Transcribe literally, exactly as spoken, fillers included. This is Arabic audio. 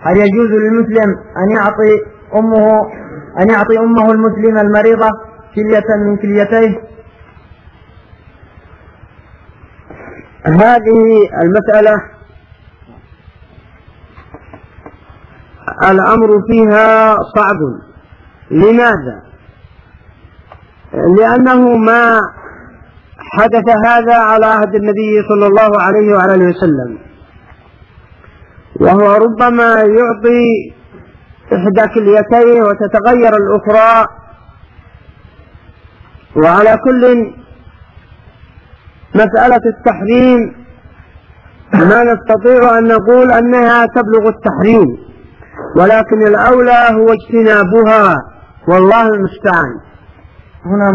هل يجوز للمسلم أن يعطي أمه أن يعطي أمه المسلمة المريضة كلية من كليتيه؟ هذه المسألة الأمر فيها صعب. لماذا؟ لأنه ما حدث هذا على عهد النبي صلى الله عليه وعلى وسلم، وهو ربما يعطي إحدى كليتيه وتتغير الأخرى. وعلى كل مسألة التحريم ما نستطيع أن نقول أنها تبلغ التحريم، ولكن الأولى هو اجتنابها، والله المستعان. هنا